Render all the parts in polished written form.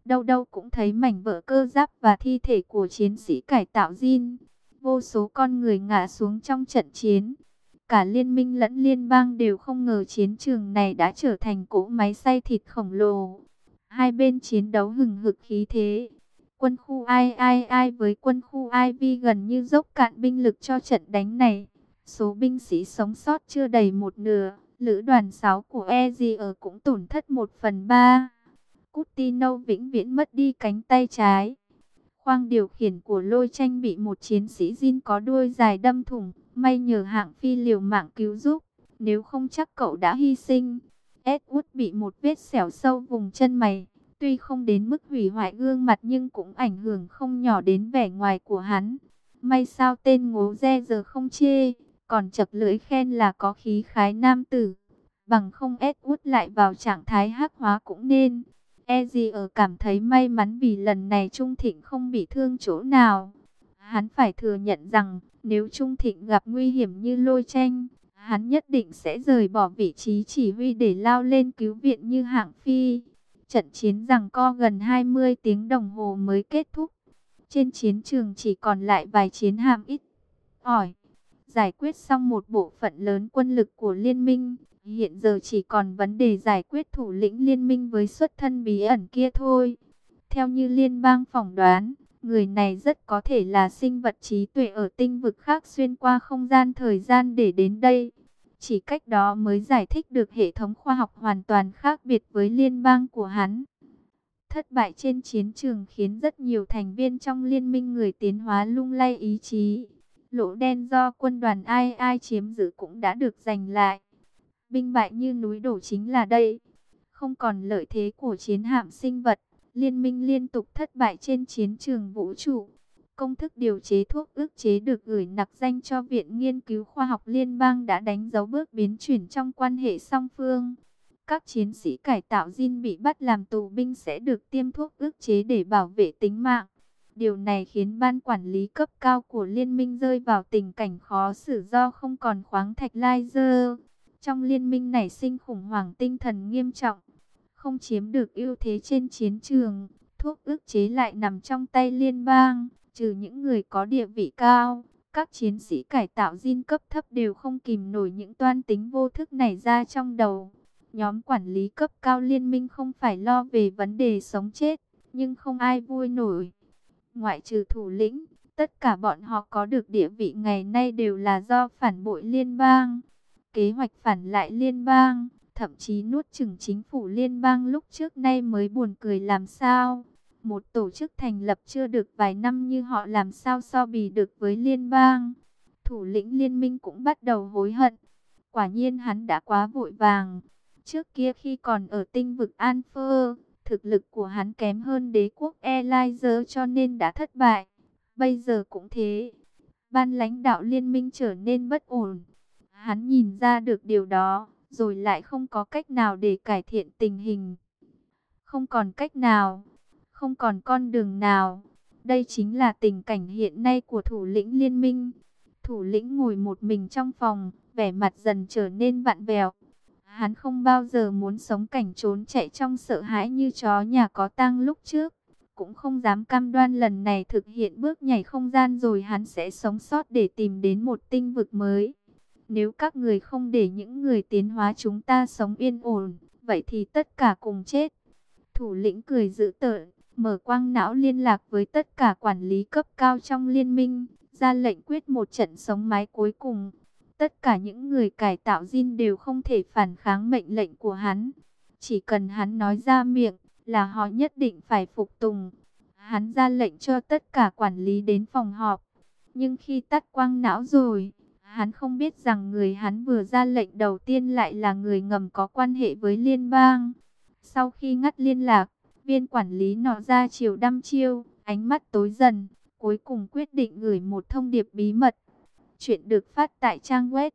đâu đâu cũng thấy mảnh vỡ cơ giáp và thi thể của chiến sĩ cải tạo Jin. Vô số con người ngã xuống trong trận chiến. Cả liên minh lẫn liên bang đều không ngờ chiến trường này đã trở thành cỗ máy xay thịt khổng lồ. Hai bên chiến đấu hừng hực khí thế. Quân khu II với quân khu IV gần như dốc cạn binh lực cho trận đánh này. Số binh sĩ sống sót chưa đầy một nửa. Lữ đoàn 6 của EZR cũng tổn thất 1/3. Coutinho vĩnh viễn mất đi cánh tay trái. Khoang điều khiển của Lôi Tranh bị một chiến sĩ Jin có đuôi dài đâm thủng. May nhờ hạng phi liều mạng cứu giúp, nếu không chắc cậu đã hy sinh. Edward bị một vết xẻo sâu vùng chân mày. Tuy không đến mức hủy hoại gương mặt nhưng cũng ảnh hưởng không nhỏ đến vẻ ngoài của hắn. May sao tên ngố re giờ không chê, còn chật lưỡi khen là có khí khái nam tử. Bằng không Edward lại vào trạng thái hắc hóa cũng nên. Ezio cảm thấy may mắn vì lần này Trung Thịnh không bị thương chỗ nào. Hắn phải thừa nhận rằng nếu Trung Thịnh gặp nguy hiểm như Lôi Tranh, hắn nhất định sẽ rời bỏ vị trí chỉ huy để lao lên cứu viện như hạng phi. Trận chiến giằng co gần 20 tiếng đồng hồ mới kết thúc. Trên chiến trường chỉ còn lại vài chiến hạm ít ỏi. Giải quyết xong một bộ phận lớn quân lực của liên minh. Hiện giờ chỉ còn vấn đề giải quyết thủ lĩnh liên minh với xuất thân bí ẩn kia thôi. Theo như liên bang phỏng đoán, người này rất có thể là sinh vật trí tuệ ở tinh vực khác xuyên qua không gian thời gian để đến đây. Chỉ cách đó mới giải thích được hệ thống khoa học hoàn toàn khác biệt với liên bang của hắn. Thất bại trên chiến trường khiến rất nhiều thành viên trong liên minh người tiến hóa lung lay ý chí. Lỗ đen do quân đoàn II chiếm giữ cũng đã được giành lại. Binh bại như núi đổ chính là đây. Không còn lợi thế của chiến hạm sinh vật, liên minh liên tục thất bại trên chiến trường vũ trụ. Công thức điều chế thuốc ức chế được gửi nặc danh cho Viện Nghiên cứu Khoa học Liên bang đã đánh dấu bước biến chuyển trong quan hệ song phương. Các chiến sĩ cải tạo Jin bị bắt làm tù binh sẽ được tiêm thuốc ức chế để bảo vệ tính mạng. Điều này khiến ban quản lý cấp cao của liên minh rơi vào tình cảnh khó xử do không còn khoáng thạch laser. Trong liên minh nảy sinh khủng hoảng tinh thần nghiêm trọng, không chiếm được ưu thế trên chiến trường, thuốc ức chế lại nằm trong tay liên bang, trừ những người có địa vị cao. Các chiến sĩ cải tạo Jin cấp thấp đều không kìm nổi những toan tính vô thức này ra trong đầu. Nhóm quản lý cấp cao liên minh không phải lo về vấn đề sống chết, nhưng không ai vui nổi. Ngoại trừ thủ lĩnh, tất cả bọn họ có được địa vị ngày nay đều là do phản bội liên bang. Kế hoạch phản lại liên bang, thậm chí nuốt chửng chính phủ liên bang lúc trước nay mới buồn cười làm sao. Một tổ chức thành lập chưa được vài năm như họ làm sao so bì được với liên bang. Thủ lĩnh liên minh cũng bắt đầu hối hận. Quả nhiên hắn đã quá vội vàng. Trước kia khi còn ở tinh vực Alpha, thực lực của hắn kém hơn đế quốc Eliezer cho nên đã thất bại. Bây giờ cũng thế. Ban lãnh đạo liên minh trở nên bất ổn. Hắn nhìn ra được điều đó, rồi lại không có cách nào để cải thiện tình hình. Không còn cách nào, không còn con đường nào. Đây chính là tình cảnh hiện nay của thủ lĩnh liên minh. Thủ lĩnh ngồi một mình trong phòng, vẻ mặt dần trở nên vặn vẹo. Hắn không bao giờ muốn sống cảnh trốn chạy trong sợ hãi như chó nhà có tang lúc trước. Cũng không dám cam đoan lần này thực hiện bước nhảy không gian rồi hắn sẽ sống sót để tìm đến một tinh vực mới. Nếu các người không để những người tiến hóa chúng ta sống yên ổn, vậy thì tất cả cùng chết. Thủ lĩnh cười dữ tợn, mở quang não liên lạc với tất cả quản lý cấp cao trong liên minh, ra lệnh quyết một trận sống mái cuối cùng. Tất cả những người cải tạo Jin đều không thể phản kháng mệnh lệnh của hắn. Chỉ cần hắn nói ra miệng là họ nhất định phải phục tùng. Hắn ra lệnh cho tất cả quản lý đến phòng họp. Nhưng khi tắt quang não rồi, hắn không biết rằng người hắn vừa ra lệnh đầu tiên lại là người ngầm có quan hệ với liên bang. Sau khi ngắt liên lạc, viên quản lý nọ ra chiều đăm chiêu, ánh mắt tối dần, cuối cùng quyết định gửi một thông điệp bí mật. Chuyện được phát tại trang web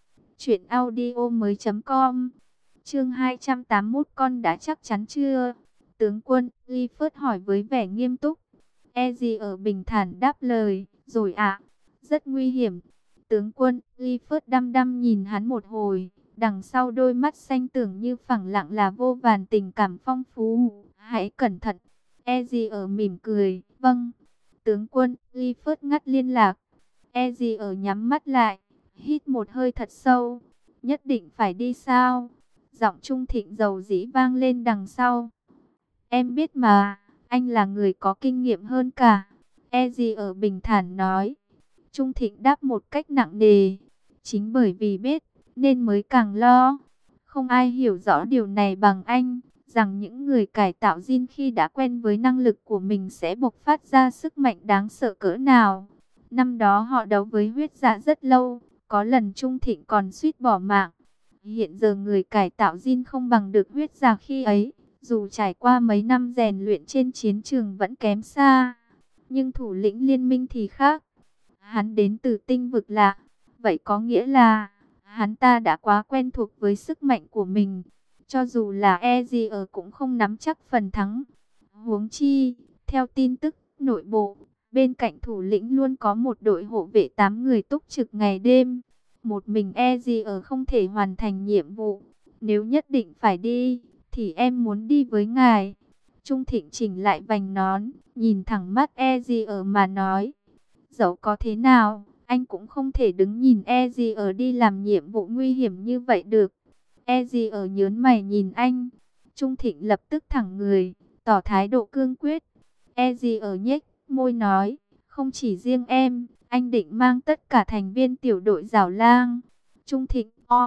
truyệnaudiomoi.com. Chương 281, con đã chắc chắn chưa? Tướng quân Clifford hỏi với vẻ nghiêm túc. Ezzy ở bình thản đáp lời, rồi ạ. Rất nguy hiểm. Tướng quân Clifford đăm đăm nhìn hắn một hồi, đằng sau đôi mắt xanh tưởng như phẳng lặng là vô vàn tình cảm phong phú. Hãy cẩn thận. Eji ở mỉm cười, vâng. Tướng quân, Clifford ngắt liên lạc. Eji ở nhắm mắt lại, hít một hơi thật sâu. Nhất định phải đi sao? Giọng Trung Thịnh dầu dĩ vang lên đằng sau. Em biết mà, anh là người có kinh nghiệm hơn cả. Eji ở bình thản nói. Trung Thịnh đáp một cách nặng nề. Chính bởi vì biết, nên mới càng lo. Không ai hiểu rõ điều này bằng anh, rằng những người cải tạo gene khi đã quen với năng lực của mình sẽ bộc phát ra sức mạnh đáng sợ cỡ nào. Năm đó họ đấu với huyết dạ rất lâu, có lần Trung Thịnh còn suýt bỏ mạng. Hiện giờ người cải tạo gene không bằng được huyết dạ khi ấy, dù trải qua mấy năm rèn luyện trên chiến trường vẫn kém xa. Nhưng thủ lĩnh liên minh thì khác. Hắn đến từ tinh vực lạ, vậy có nghĩa là hắn ta đã quá quen thuộc với sức mạnh của mình. Cho dù là Ezier cũng không nắm chắc phần thắng. Huống chi, theo tin tức nội bộ, bên cạnh thủ lĩnh luôn có một đội hộ vệ 8 người túc trực ngày đêm. Một mình Ezier không thể hoàn thành nhiệm vụ. Nếu nhất định phải đi, thì em muốn đi với ngài. Trung Thịnh chỉnh lại vành nón, nhìn thẳng mắt Ezier mà nói. Dẫu có thế nào, anh cũng không thể đứng nhìn Ezier đi làm nhiệm vụ nguy hiểm như vậy được. Ezier nhớn mày nhìn anh. Trung Thịnh lập tức thẳng người, tỏ thái độ cương quyết. Ezier nhếch môi nói, không chỉ riêng em, anh định mang tất cả thành viên tiểu đội Giảo Lang. Trung Thịnh,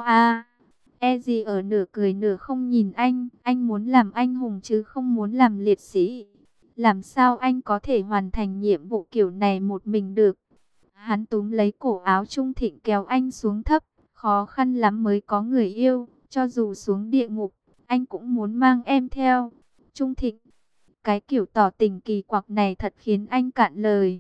Ezier nửa cười nửa không nhìn anh muốn làm anh hùng chứ không muốn làm liệt sĩ. Làm sao anh có thể hoàn thành nhiệm vụ kiểu này một mình được? Hắn túm lấy cổ áo Trung Thịnh kéo anh xuống thấp. Khó khăn lắm mới có người yêu. Cho dù xuống địa ngục, anh cũng muốn mang em theo. Trung Thịnh, cái kiểu tỏ tình kỳ quặc này thật khiến anh cạn lời.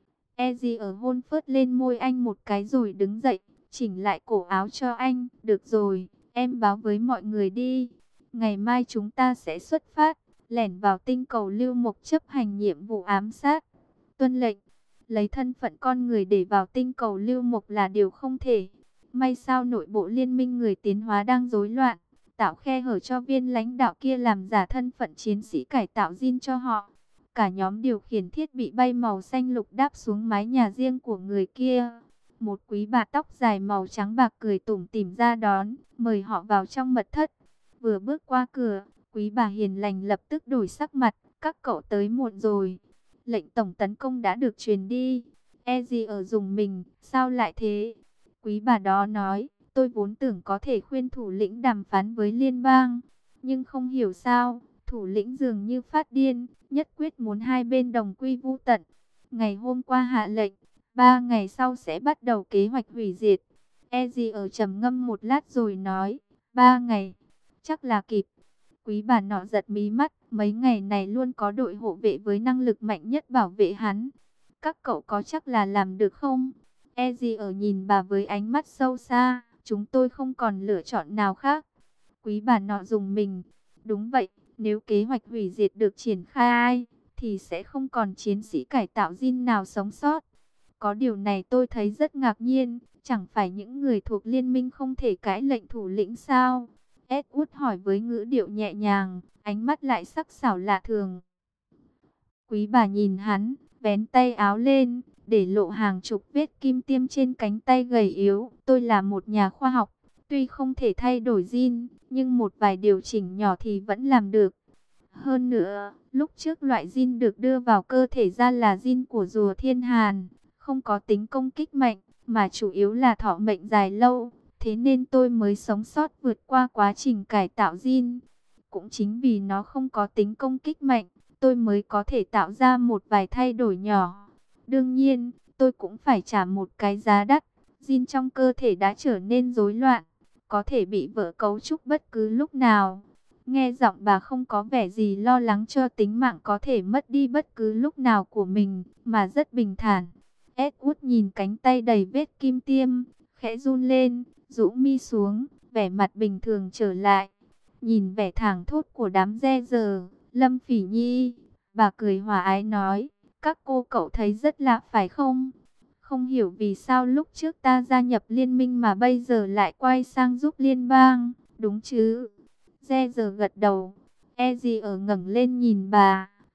Eji ở hôn phớt lên môi anh một cái rồi đứng dậy, chỉnh lại cổ áo cho anh. Được rồi, em báo với mọi người đi. Ngày mai chúng ta sẽ xuất phát, lẻn vào tinh cầu Lưu Mộc chấp hành nhiệm vụ ám sát. Tuân lệnh, lấy thân phận con người để vào tinh cầu Lưu Mộc là điều không thể. May sao nội bộ liên minh người tiến hóa đang rối loạn, tạo khe hở cho viên lãnh đạo kia làm giả thân phận chiến sĩ cải tạo gene cho họ. Cả nhóm điều khiển thiết bị bay màu xanh lục đáp xuống mái nhà riêng của người kia. Một quý bà tóc dài màu trắng bạc cười tủm tỉm ra đón, mời họ vào trong mật thất. Vừa bước qua cửa, quý bà hiền lành lập tức đổi sắc mặt, các cậu tới muộn rồi. Lệnh tổng tấn công đã được truyền đi. Eji ở dùng mình, sao lại thế? Quý bà đó nói, tôi vốn tưởng có thể khuyên thủ lĩnh đàm phán với liên bang. Nhưng không hiểu sao, thủ lĩnh dường như phát điên, nhất quyết muốn hai bên đồng quy vu tận. Ngày hôm qua hạ lệnh, 3 ngày sau sẽ bắt đầu kế hoạch hủy diệt. Eji ở trầm ngâm một lát rồi nói, 3 ngày, chắc là kịp. Quý bà nọ giật mí mắt, mấy ngày này luôn có đội hộ vệ với năng lực mạnh nhất bảo vệ hắn. Các cậu có chắc là làm được không? Eji ở nhìn bà với ánh mắt sâu xa, chúng tôi không còn lựa chọn nào khác. Quý bà nọ dùng mình, đúng vậy, nếu kế hoạch hủy diệt được triển khai, thì sẽ không còn chiến sĩ cải tạo gene nào sống sót. Có điều này tôi thấy rất ngạc nhiên, chẳng phải những người thuộc liên minh không thể cãi lệnh thủ lĩnh sao? Edward hỏi với ngữ điệu nhẹ nhàng, ánh mắt lại sắc sảo lạ thường. Quý bà nhìn hắn, vén tay áo lên, để lộ hàng chục vết kim tiêm trên cánh tay gầy yếu. Tôi là một nhà khoa học, tuy không thể thay đổi gene, nhưng một vài điều chỉnh nhỏ thì vẫn làm được. Hơn nữa, lúc trước loại gene được đưa vào cơ thể ra là gene của rùa thiên hàn, không có tính công kích mạnh, mà chủ yếu là thọ mệnh dài lâu. Thế nên tôi mới sống sót vượt qua quá trình cải tạo gene. Cũng chính vì nó không có tính công kích mạnh, tôi mới có thể tạo ra một vài thay đổi nhỏ. Đương nhiên, tôi cũng phải trả một cái giá đắt. Gene trong cơ thể đã trở nên rối loạn, có thể bị vỡ cấu trúc bất cứ lúc nào. Nghe giọng bà không có vẻ gì lo lắng cho tính mạng có thể mất đi bất cứ lúc nào của mình, mà rất bình thản. Edward nhìn cánh tay đầy vết kim tiêm, khẽ run lên, rũ mi xuống, vẻ mặt bình thường trở lại. Nhìn vẻ thảng thốt của đám re giờ, Lâm Phỉ Nhi, bà cười hòa ái nói, các cô cậu thấy rất lạ phải không? Không hiểu vì sao lúc trước ta gia nhập liên minh mà bây giờ lại quay sang giúp liên bang, đúng chứ? Re giờ gật đầu, Eji ở ngẩng lên nhìn bà,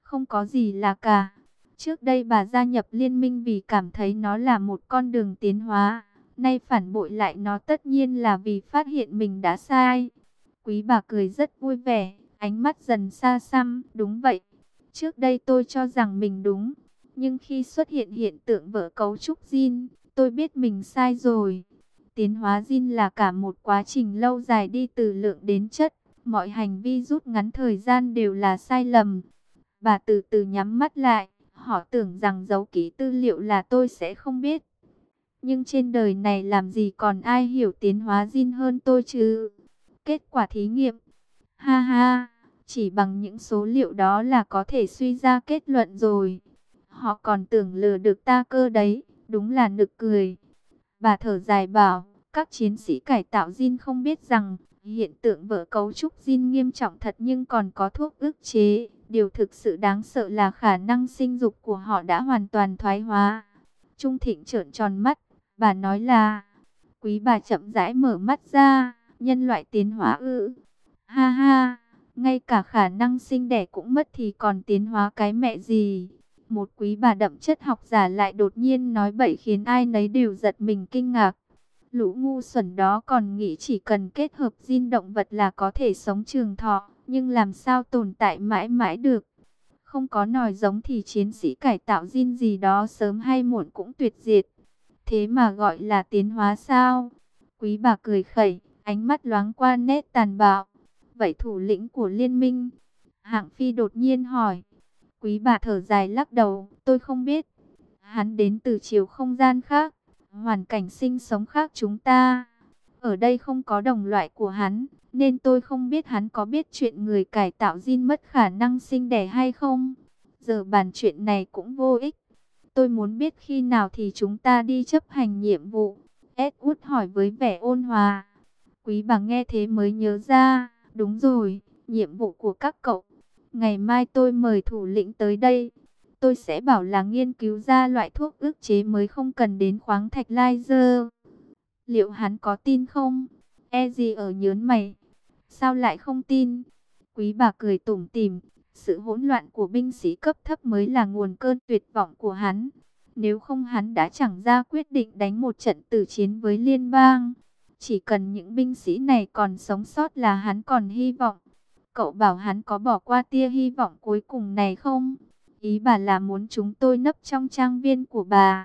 không có gì là cả. Trước đây bà gia nhập liên minh vì cảm thấy nó là một con đường tiến hóa. Nay phản bội lại nó tất nhiên là vì phát hiện mình đã sai. Quý bà cười rất vui vẻ, ánh mắt dần xa xăm. Đúng vậy, trước đây tôi cho rằng mình đúng. Nhưng khi xuất hiện hiện tượng vỡ cấu trúc gene, tôi biết mình sai rồi. Tiến hóa gene là cả một quá trình lâu dài đi từ lượng đến chất. Mọi hành vi rút ngắn thời gian đều là sai lầm. Bà từ từ nhắm mắt lại. Họ tưởng rằng giấu kỹ tư liệu là tôi sẽ không biết. Nhưng trên đời này làm gì còn ai hiểu tiến hóa gene hơn tôi chứ. Kết quả thí nghiệm. Ha ha, chỉ bằng những số liệu đó là có thể suy ra kết luận rồi. Họ còn tưởng lừa được ta cơ đấy, đúng là nực cười. Bà thở dài bảo, các chiến sĩ cải tạo gene không biết rằng hiện tượng vỡ cấu trúc gene nghiêm trọng thật nhưng còn có thuốc ức chế. Điều thực sự đáng sợ là khả năng sinh dục của họ đã hoàn toàn thoái hóa. Trung Thịnh trợn tròn mắt, bà nói là, quý bà chậm rãi mở mắt ra, nhân loại tiến hóa ư. Ha ha, ngay cả khả năng sinh đẻ cũng mất thì còn tiến hóa cái mẹ gì. Một quý bà đậm chất học giả lại đột nhiên nói bậy khiến ai nấy đều giật mình kinh ngạc. Lũ ngu xuẩn đó còn nghĩ chỉ cần kết hợp gene động vật là có thể sống trường thọ, nhưng làm sao tồn tại mãi mãi được. Không có nòi giống thì chiến sĩ cải tạo gene gì đó sớm hay muộn cũng tuyệt diệt. Thế mà gọi là tiến hóa sao? Quý bà cười khẩy, ánh mắt loáng qua nét tàn bạo. Vậy thủ lĩnh của liên minh? Hạng Phi đột nhiên hỏi. Quý bà thở dài lắc đầu, tôi không biết. Hắn đến từ chiều không gian khác, hoàn cảnh sinh sống khác chúng ta. Ở đây không có đồng loại của hắn, nên tôi không biết hắn có biết chuyện người cải tạo gene mất khả năng sinh đẻ hay không. Giờ bàn chuyện này cũng vô ích. Tôi muốn biết khi nào thì chúng ta đi chấp hành nhiệm vụ. Edward hỏi với vẻ ôn hòa. Quý bà nghe thế mới nhớ ra, đúng rồi, nhiệm vụ của các cậu. Ngày mai tôi mời thủ lĩnh tới đây. Tôi sẽ bảo là nghiên cứu ra loại thuốc ức chế mới không cần đến khoáng thạch laser. Liệu hắn có tin không? E gì ở nhớn mày. Sao lại không tin? Quý bà cười tủm tỉm. Sự hỗn loạn của binh sĩ cấp thấp mới là nguồn cơn tuyệt vọng của hắn. Nếu không hắn đã chẳng ra quyết định đánh một trận tử chiến với liên bang. Chỉ cần những binh sĩ này còn sống sót là hắn còn hy vọng. Cậu bảo hắn có bỏ qua tia hy vọng cuối cùng này không? Ý bà là muốn chúng tôi nấp trong trang viên của bà.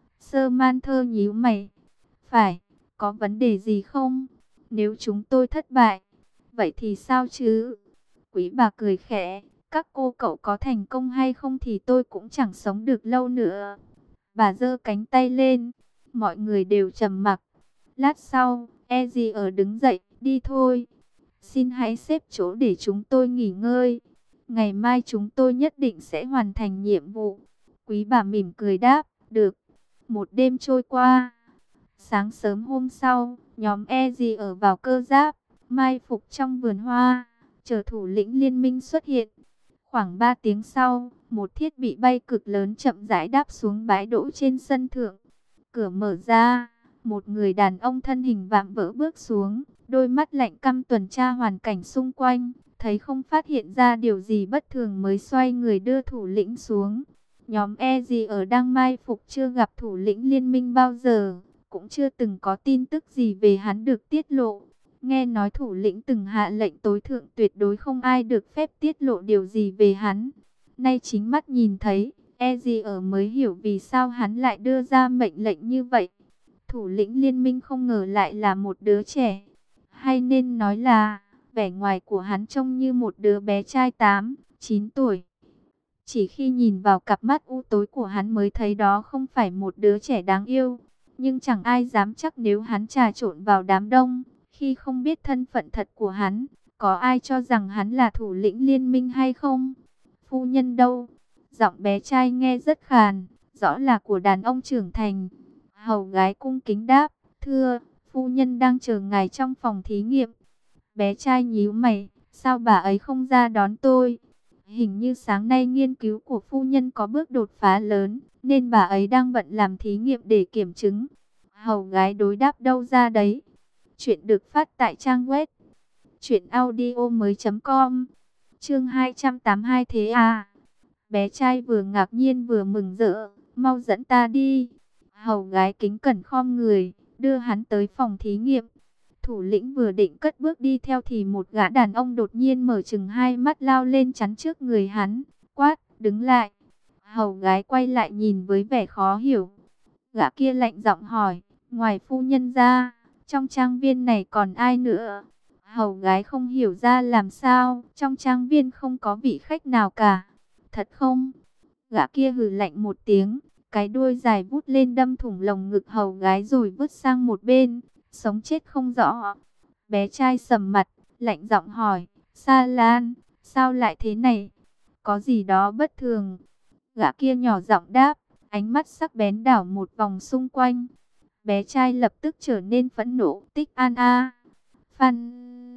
Sơ Man Thơ nhíu mày. Phải, có vấn đề gì không? Nếu chúng tôi thất bại, vậy thì sao chứ? Quý bà cười khẽ. Các cô cậu có thành công hay không thì tôi cũng chẳng sống được lâu nữa. Bà giơ cánh tay lên. Mọi người đều trầm mặc. Lát sau, Eddie ở đứng dậy, đi thôi. Xin hãy xếp chỗ để chúng tôi nghỉ ngơi. Ngày mai chúng tôi nhất định sẽ hoàn thành nhiệm vụ. Quý bà mỉm cười đáp, được. Một đêm trôi qua. Sáng sớm hôm sau, nhóm Eddie ở vào cơ giáp, mai phục trong vườn hoa, chờ thủ lĩnh liên minh xuất hiện. Khoảng 3 tiếng sau, một thiết bị bay cực lớn chậm rãi đáp xuống bãi đỗ trên sân thượng. Cửa mở ra, một người đàn ông thân hình vạm vỡ bước xuống, đôi mắt lạnh căm tuần tra hoàn cảnh xung quanh, thấy không phát hiện ra điều gì bất thường mới xoay người đưa thủ lĩnh xuống. Nhóm Eddie ở đang mai phục chưa gặp thủ lĩnh liên minh bao giờ, cũng chưa từng có tin tức gì về hắn được tiết lộ. Nghe nói thủ lĩnh từng hạ lệnh tối thượng tuyệt đối không ai được phép tiết lộ điều gì về hắn. Nay chính mắt nhìn thấy, Eddie ở mới hiểu vì sao hắn lại đưa ra mệnh lệnh như vậy. Thủ lĩnh liên minh không ngờ lại là một đứa trẻ. Hay nên nói là, vẻ ngoài của hắn trông như một đứa bé trai 8, 9 tuổi. Chỉ khi nhìn vào cặp mắt u tối của hắn mới thấy đó không phải một đứa trẻ đáng yêu. Nhưng chẳng ai dám chắc nếu hắn trà trộn vào đám đông, khi không biết thân phận thật của hắn, có ai cho rằng hắn là thủ lĩnh liên minh hay không? Phu nhân đâu? Giọng bé trai nghe rất khàn, rõ là của đàn ông trưởng thành. Hầu gái cung kính đáp, thưa, phu nhân đang chờ ngài trong phòng thí nghiệm. Bé trai nhíu mày, sao bà ấy không ra đón tôi? Hình như sáng nay nghiên cứu của phu nhân có bước đột phá lớn, nên bà ấy đang bận làm thí nghiệm để kiểm chứng. Hầu gái đối đáp đâu ra đấy. Chuyện được phát tại trang web truyệnaudiomoi.com. Chương 282 thế à? Bé trai vừa ngạc nhiên vừa mừng rỡ, mau dẫn ta đi. Hầu gái kính cẩn khom người, đưa hắn tới phòng thí nghiệm. Thủ lĩnh vừa định cất bước đi theo thì một gã đàn ông đột nhiên mở trừng hai mắt lao lên chắn trước người hắn, quát, đứng lại. Hầu gái quay lại nhìn với vẻ khó hiểu. Gã kia lạnh giọng hỏi, ngoài phu nhân ra, trong trang viên này còn ai nữa? Hầu gái không hiểu ra làm sao, trong trang viên không có vị khách nào cả. Thật không? Gã kia hừ lạnh một tiếng, cái đuôi dài vút lên đâm thủng lồng ngực hầu gái rồi vứt sang một bên, sống chết không rõ. Bé trai sầm mặt, lạnh giọng hỏi, Sa Lan, sao lại thế này? Có gì đó bất thường? Gã kia nhỏ giọng đáp, ánh mắt sắc bén đảo một vòng xung quanh. Bé trai lập tức trở nên phẫn nộ, Tích An a. Phan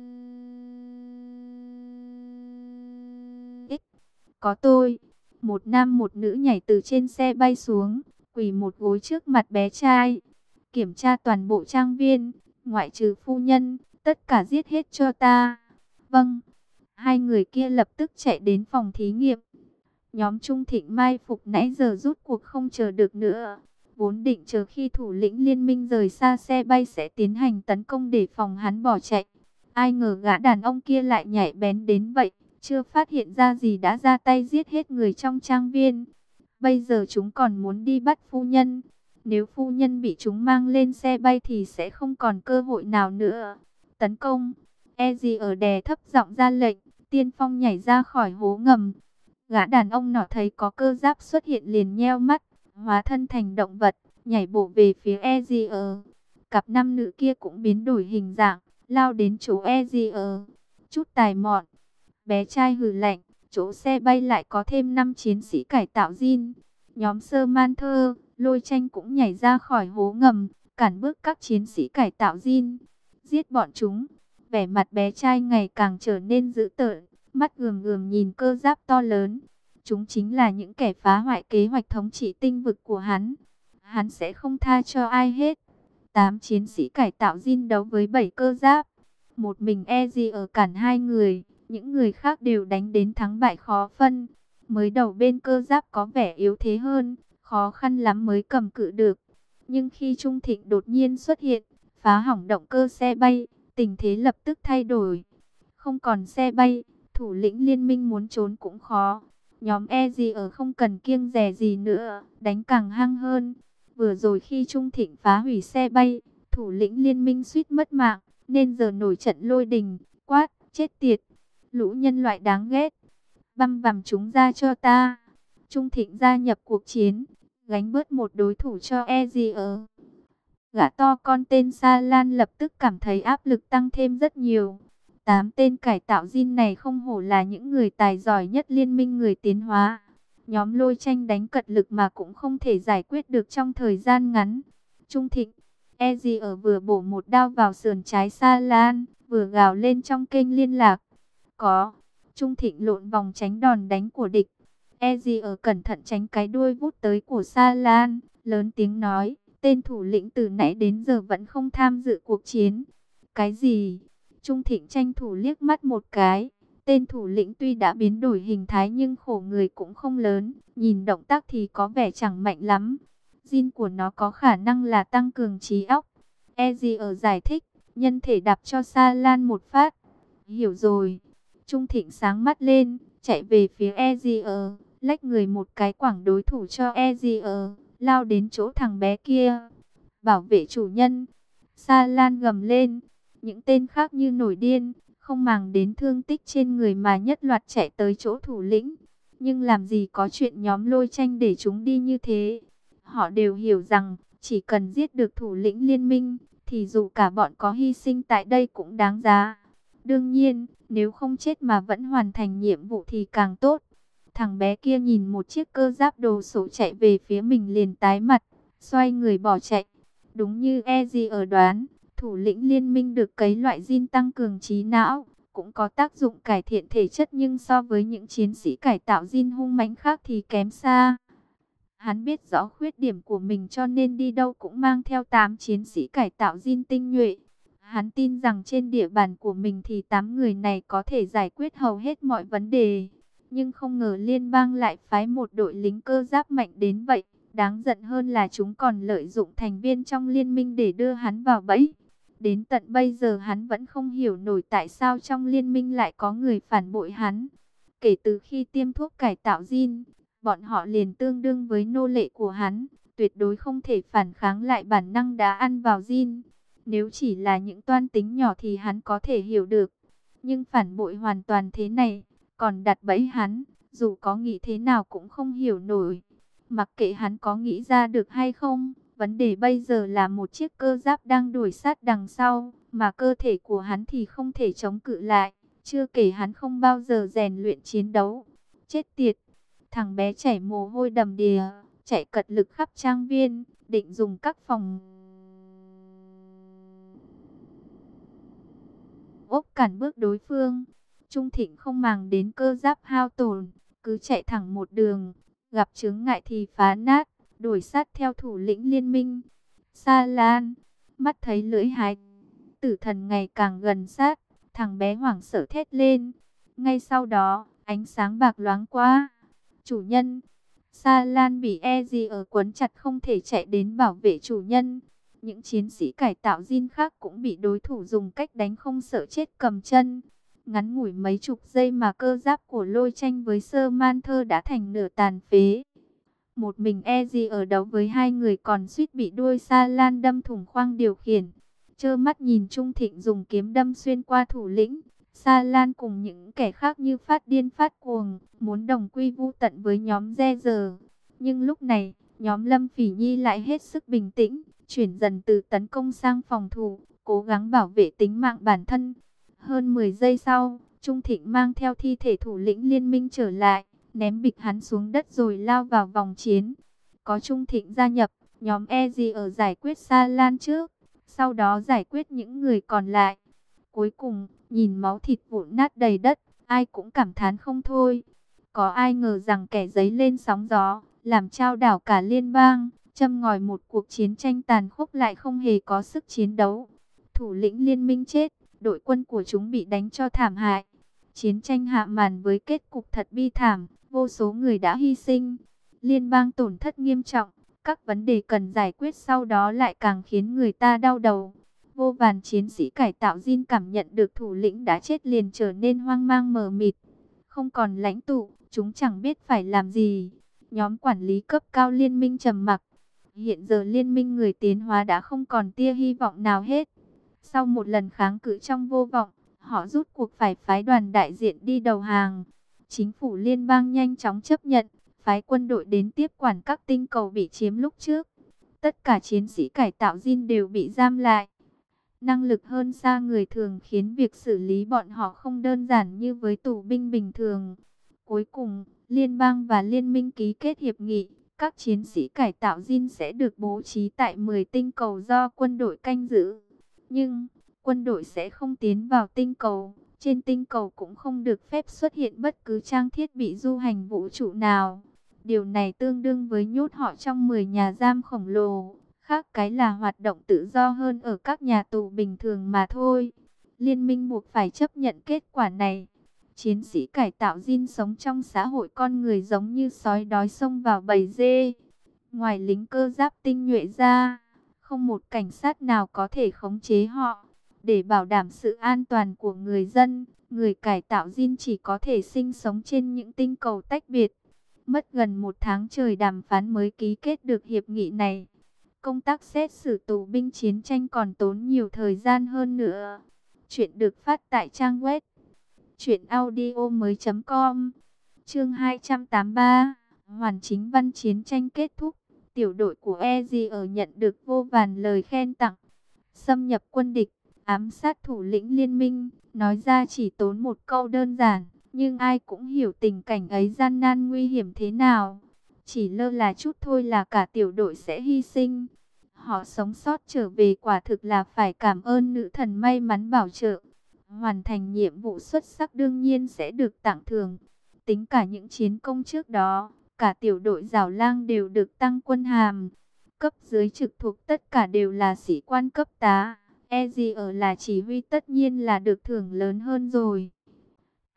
Ích, có tôi. Một nam một nữ nhảy từ trên xe bay xuống, quỳ một gối trước mặt bé trai. Kiểm tra toàn bộ trang viên, ngoại trừ phu nhân, tất cả giết hết cho ta. Vâng. Hai người kia lập tức chạy đến phòng thí nghiệm. Nhóm Trung Thịnh mai phục nãy giờ rút cuộc không chờ được nữa. Vốn định chờ khi thủ lĩnh liên minh rời xa xe bay sẽ tiến hành tấn công để phòng hắn bỏ chạy. Ai ngờ gã đàn ông kia lại nhạy bén đến vậy, chưa phát hiện ra gì đã ra tay giết hết người trong trang viên. Bây giờ chúng còn muốn đi bắt phu nhân. Nếu phu nhân bị chúng mang lên xe bay thì sẽ không còn cơ hội nào nữa. Tấn công. Eddie ở đè thấp giọng ra lệnh, tiên phong nhảy ra khỏi hố ngầm. Gã đàn ông nọ thấy có cơ giáp xuất hiện liền nheo mắt, hóa thân thành động vật, nhảy bổ về phía Eddie. Cặp nam nữ kia cũng biến đổi hình dạng, lao đến chỗ Eddie. Chút tài mọn. Bé trai hừ lạnh, chỗ xe bay lại có thêm 5 chiến sĩ cải tạo Jin. Nhóm Sơ Man Thơ, Lôi Tranh cũng nhảy ra khỏi hố ngầm, cản bước các chiến sĩ cải tạo Jin. Giết bọn chúng. Vẻ mặt bé trai ngày càng trở nên dữ tợn, mắt gườm gườm nhìn cơ giáp to lớn. Chúng chính là những kẻ phá hoại kế hoạch thống trị tinh vực của hắn. Hắn sẽ không tha cho ai hết. 8 chiến sĩ cải tạo Jin đấu với 7 cơ giáp. Một mình Eddie ở cản hai người, những người khác đều đánh đến thắng bại khó phân. Mới đầu bên cơ giáp có vẻ yếu thế hơn, khó khăn lắm mới cầm cự được. Nhưng khi Trung Thịnh đột nhiên xuất hiện, phá hỏng động cơ xe bay, tình thế lập tức thay đổi. Không còn xe bay, thủ lĩnh liên minh muốn trốn cũng khó. Nhóm Eddie ở không cần kiêng dè gì nữa, đánh càng hăng hơn. Vừa rồi khi Trung Thịnh phá hủy xe bay, thủ lĩnh liên minh suýt mất mạng, nên giờ nổi trận lôi đình, quát, chết tiệt, lũ nhân loại đáng ghét, băm vằm chúng ra cho ta. Trung Thịnh gia nhập cuộc chiến, gánh bớt một đối thủ cho Eddie. Gã to con tên Sa Lan lập tức cảm thấy áp lực tăng thêm rất nhiều. 8 tên cải tạo Jin này không hổ là những người tài giỏi nhất liên minh người tiến hóa. Nhóm Lôi Tranh đánh cật lực mà cũng không thể giải quyết được trong thời gian ngắn. Trung Thịnh, Eddie vừa bổ một đao vào sườn trái Sa Lan, vừa gào lên trong kênh liên lạc. Có. Trung Thịnh lộn vòng tránh đòn đánh của địch. Eddie cẩn thận tránh cái đuôi vút tới của Sa Lan, lớn tiếng nói, tên thủ lĩnh từ nãy đến giờ vẫn không tham dự cuộc chiến. Cái gì? Trung Thịnh tranh thủ liếc mắt một cái. Tên thủ lĩnh tuy đã biến đổi hình thái nhưng khổ người cũng không lớn, nhìn động tác thì có vẻ chẳng mạnh lắm. Jin của nó có khả năng là tăng cường trí óc. Eddie giải thích, nhân thể đạp cho Sa Lan một phát. Hiểu rồi. Trung Thịnh sáng mắt lên, chạy về phía Eddie, lách người một cái quẳng đối thủ cho Eddie, lao đến chỗ thằng bé kia. Bảo vệ chủ nhân. Sa Lan gầm lên. Những tên khác như nổi điên, không màng đến thương tích trên người mà nhất loạt chạy tới chỗ thủ lĩnh. Nhưng làm gì có chuyện nhóm Lôi Tranh để chúng đi như thế. Họ đều hiểu rằng, chỉ cần giết được thủ lĩnh liên minh, thì dù cả bọn có hy sinh tại đây cũng đáng giá. Đương nhiên, nếu không chết mà vẫn hoàn thành nhiệm vụ thì càng tốt. Thằng bé kia nhìn một chiếc cơ giáp đồ sộ chạy về phía mình liền tái mặt, xoay người bỏ chạy. Đúng như Eddie đoán, thủ lĩnh liên minh được cấy loại Jin tăng cường trí não, cũng có tác dụng cải thiện thể chất nhưng so với những chiến sĩ cải tạo Jin hung mãnh khác thì kém xa. Hắn biết rõ khuyết điểm của mình cho nên đi đâu cũng mang theo 8 chiến sĩ cải tạo Jin tinh nhuệ. Hắn tin rằng trên địa bàn của mình thì 8 người này có thể giải quyết hầu hết mọi vấn đề. Nhưng không ngờ liên bang lại phái một đội lính cơ giáp mạnh đến vậy. Đáng giận hơn là chúng còn lợi dụng thành viên trong liên minh để đưa hắn vào bẫy. Đến tận bây giờ hắn vẫn không hiểu nổi tại sao trong liên minh lại có người phản bội hắn. Kể từ khi tiêm thuốc cải tạo gene, bọn họ liền tương đương với nô lệ của hắn, tuyệt đối không thể phản kháng lại bản năng đã ăn vào gene. Nếu chỉ là những toan tính nhỏ thì hắn có thể hiểu được, nhưng phản bội hoàn toàn thế này, còn đặt bẫy hắn, dù có nghĩ thế nào cũng không hiểu nổi. Mặc kệ hắn có nghĩ ra được hay không, vấn đề bây giờ là một chiếc cơ giáp đang đuổi sát đằng sau, mà cơ thể của hắn thì không thể chống cự lại. Chưa kể hắn không bao giờ rèn luyện chiến đấu. Chết tiệt, thằng bé chảy mồ hôi đầm đìa, chạy cật lực khắp trang viên, định dùng các phòng ốc cản bước đối phương. Trung Thịnh không màng đến cơ giáp hao tổn, cứ chạy thẳng một đường, gặp chướng ngại thì phá nát, đuổi sát theo thủ lĩnh liên minh. Sa Lan, mắt thấy lưỡi hái tử thần ngày càng gần sát, thằng bé hoảng sợ thét lên. Ngay sau đó, ánh sáng bạc loáng qua. Chủ nhân, Sa Lan bị Ezier ở quấn chặt không thể chạy đến bảo vệ chủ nhân. Những chiến sĩ cải tạo gene khác cũng bị đối thủ dùng cách đánh không sợ chết cầm chân. Ngắn ngủi mấy chục giây mà cơ giáp của Lôi Tranh với Sơ Man Thơ đã thành nửa tàn phế. Một mình Ezier ở đấu với hai người còn suýt bị đuôi Sa Lan đâm thủng khoang điều khiển. Trơ mắt nhìn Trung Thịnh dùng kiếm đâm xuyên qua thủ lĩnh. Sa Lan cùng những kẻ khác như phát điên phát cuồng, muốn đồng quy vu tận với nhóm Re giờ. Nhưng lúc này, nhóm Lâm Phỉ Nhi lại hết sức bình tĩnh, chuyển dần từ tấn công sang phòng thủ, cố gắng bảo vệ tính mạng bản thân. Hơn 10 giây sau, Trung Thịnh mang theo thi thể thủ lĩnh liên minh trở lại, ném bịch hắn xuống đất rồi lao vào vòng chiến. Có Trung Thịnh gia nhập, nhóm Ezier ở giải quyết Sa Lan trước, sau đó giải quyết những người còn lại. Cuối cùng, nhìn máu thịt vụn nát đầy đất, ai cũng cảm thán không thôi. Có ai ngờ rằng kẻ giấy lên sóng gió, làm chao đảo cả liên bang, châm ngòi một cuộc chiến tranh tàn khốc lại không hề có sức chiến đấu. Thủ lĩnh liên minh chết, đội quân của chúng bị đánh cho thảm hại. Chiến tranh hạ màn với kết cục thật bi thảm, vô số người đã hy sinh. Liên bang tổn thất nghiêm trọng, các vấn đề cần giải quyết sau đó lại càng khiến người ta đau đầu. Vô vàn chiến sĩ cải tạo gene cảm nhận được thủ lĩnh đã chết liền trở nên hoang mang mờ mịt. Không còn lãnh tụ, chúng chẳng biết phải làm gì. Nhóm quản lý cấp cao liên minh trầm mặc. Hiện giờ liên minh người tiến hóa đã không còn tia hy vọng nào hết. Sau một lần kháng cự trong vô vọng, họ rút cuộc phải phái đoàn đại diện đi đầu hàng. Chính phủ liên bang nhanh chóng chấp nhận, phái quân đội đến tiếp quản các tinh cầu bị chiếm lúc trước. Tất cả chiến sĩ cải tạo gene đều bị giam lại. Năng lực hơn xa người thường khiến việc xử lý bọn họ không đơn giản như với tù binh bình thường. Cuối cùng, liên bang và liên minh ký kết hiệp nghị, các chiến sĩ cải tạo gene sẽ được bố trí tại 10 tinh cầu do quân đội canh giữ. Nhưng, quân đội sẽ không tiến vào tinh cầu, trên tinh cầu cũng không được phép xuất hiện bất cứ trang thiết bị du hành vũ trụ nào. Điều này tương đương với nhốt họ trong 10 nhà giam khổng lồ. Khác cái là hoạt động tự do hơn ở các nhà tù bình thường mà thôi. Liên minh buộc phải chấp nhận kết quả này. Chiến sĩ cải tạo gene sống trong xã hội con người giống như sói đói xông vào bầy dê. Ngoài lính cơ giáp tinh nhuệ ra, không một cảnh sát nào có thể khống chế họ. Để bảo đảm sự an toàn của người dân, người cải tạo gene chỉ có thể sinh sống trên những tinh cầu tách biệt. Mất gần 1 tháng trời đàm phán mới ký kết được hiệp nghị này. Công tác xét xử tù binh chiến tranh còn tốn nhiều thời gian hơn nữa. Chuyện được phát tại trang web truyệnaudiomoi.com. Chương 283. Hoàn chính văn chiến tranh kết thúc. Tiểu đội của Ezier nhận được vô vàn lời khen tặng. Xâm nhập quân địch, ám sát thủ lĩnh liên minh, nói ra chỉ tốn một câu đơn giản, nhưng ai cũng hiểu tình cảnh ấy gian nan nguy hiểm thế nào. Chỉ lơ là chút thôi là cả tiểu đội sẽ hy sinh. Họ sống sót trở về quả thực là phải cảm ơn nữ thần may mắn bảo trợ. Hoàn thành nhiệm vụ xuất sắc đương nhiên sẽ được tặng thưởng. Tính cả những chiến công trước đó, cả tiểu đội Giảo Lang đều được tăng quân hàm. Cấp dưới trực thuộc tất cả đều là sĩ quan cấp tá. Ezier là chỉ huy tất nhiên là được thưởng lớn hơn rồi.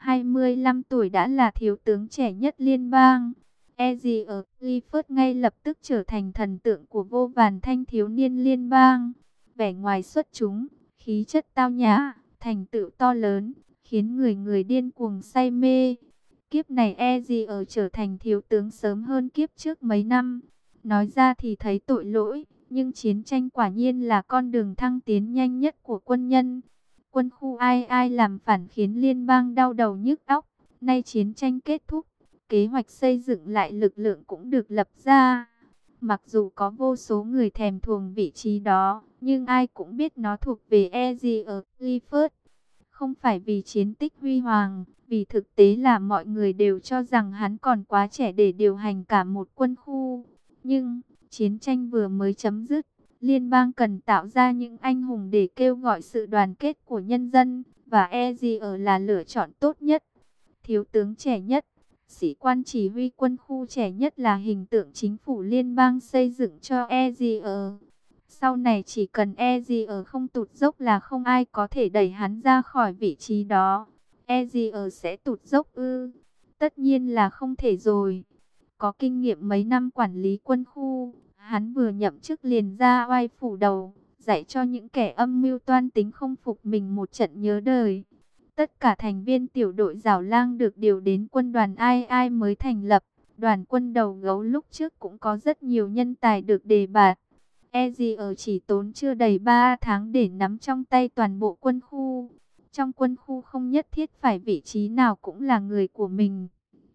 25 tuổi đã là thiếu tướng trẻ nhất liên bang. Ezier Clifford ngay lập tức trở thành thần tượng của vô vàn thanh thiếu niên liên bang. Vẻ ngoài xuất chúng, khí chất tao nhã, thành tựu to lớn, khiến người người điên cuồng say mê. Kiếp này Ezier trở thành thiếu tướng sớm hơn kiếp trước mấy năm. Nói ra thì thấy tội lỗi, nhưng chiến tranh quả nhiên là con đường thăng tiến nhanh nhất của quân nhân. Quân khu ai ai làm phản khiến liên bang đau đầu nhức óc. Nay chiến tranh kết thúc, kế hoạch xây dựng lại lực lượng cũng được lập ra. Mặc dù có vô số người thèm thuồng vị trí đó, nhưng ai cũng biết nó thuộc về Ezier Clifford. Không phải vì chiến tích huy hoàng, vì thực tế là mọi người đều cho rằng hắn còn quá trẻ để điều hành cả một quân khu. Nhưng, chiến tranh vừa mới chấm dứt, liên bang cần tạo ra những anh hùng để kêu gọi sự đoàn kết của nhân dân, và Ezier là lựa chọn tốt nhất. Thiếu tướng trẻ nhất, sĩ quan chỉ huy quân khu trẻ nhất là hình tượng chính phủ liên bang xây dựng cho Ezier. Sau này chỉ cần Ezier không tụt dốc là không ai có thể đẩy hắn ra khỏi vị trí đó. Ezier sẽ tụt dốc ư? Tất nhiên là không thể rồi. Có kinh nghiệm mấy năm quản lý quân khu, hắn vừa nhậm chức liền ra oai phủ đầu, dạy cho những kẻ âm mưu toan tính không phục mình một trận nhớ đời. Tất cả thành viên tiểu đội Giảo Lang được điều đến quân đoàn ai ai mới thành lập. Đoàn quân đầu gấu lúc trước cũng có rất nhiều nhân tài được đề bạt. Ezier chỉ tốn chưa đầy 3 tháng để nắm trong tay toàn bộ quân khu. Trong quân khu không nhất thiết phải vị trí nào cũng là người của mình.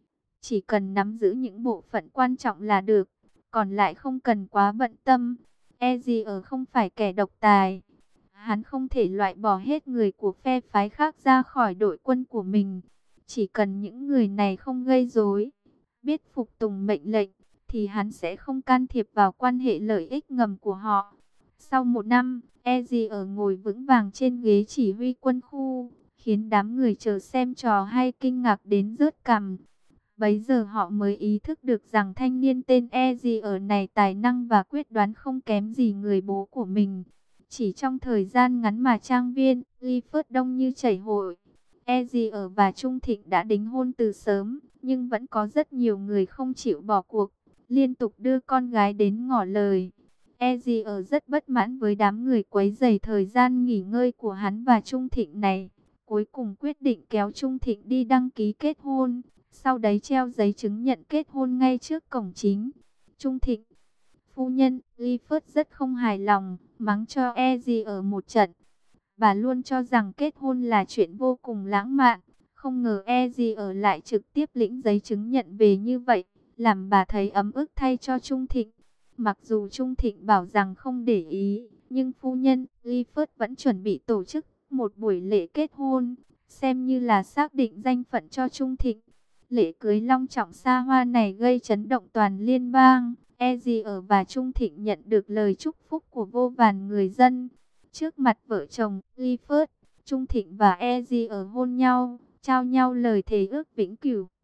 Chỉ cần nắm giữ những bộ phận quan trọng là được, còn lại không cần quá bận tâm. Ezier không phải kẻ độc tài. Hắn không thể loại bỏ hết người của phe phái khác ra khỏi đội quân của mình. Chỉ cần những người này không gây rối, biết phục tùng mệnh lệnh, thì hắn sẽ không can thiệp vào quan hệ lợi ích ngầm của họ. Sau một năm, Ezier ngồi vững vàng trên ghế chỉ huy quân khu, khiến đám người chờ xem trò hay kinh ngạc đến rớt cằm. Bấy giờ họ mới ý thức được rằng thanh niên tên Ezier này tài năng và quyết đoán không kém gì người bố của mình. Chỉ trong thời gian ngắn mà trang viên Clifford đông như chảy hội. Ezier và Trung Thịnh đã đính hôn từ sớm, nhưng vẫn có rất nhiều người không chịu bỏ cuộc, liên tục đưa con gái đến ngỏ lời. Ezier rất bất mãn với đám người quấy rầy thời gian nghỉ ngơi của hắn và Trung Thịnh này. Cuối cùng quyết định kéo Trung Thịnh đi đăng ký kết hôn, sau đấy treo giấy chứng nhận kết hôn ngay trước cổng chính. Trung Thịnh, phu nhân, Clifford rất không hài lòng, mắng cho Ezier một trận. Bà luôn cho rằng kết hôn là chuyện vô cùng lãng mạn, không ngờ Ezier lại trực tiếp lĩnh giấy chứng nhận về như vậy, làm bà thấy ấm ức thay cho Trung Thịnh. Mặc dù Trung Thịnh bảo rằng không để ý, nhưng phu nhân Clifford vẫn chuẩn bị tổ chức một buổi lễ kết hôn, xem như là xác định danh phận cho Trung Thịnh. Lễ cưới long trọng xa hoa này gây chấn động toàn liên bang. Ezier và Trung Thịnh nhận được lời chúc phúc của vô vàn người dân. Trước mặt vợ chồng Clifford, Trung Thịnh và Ezier hôn nhau, trao nhau lời thề ước vĩnh cửu.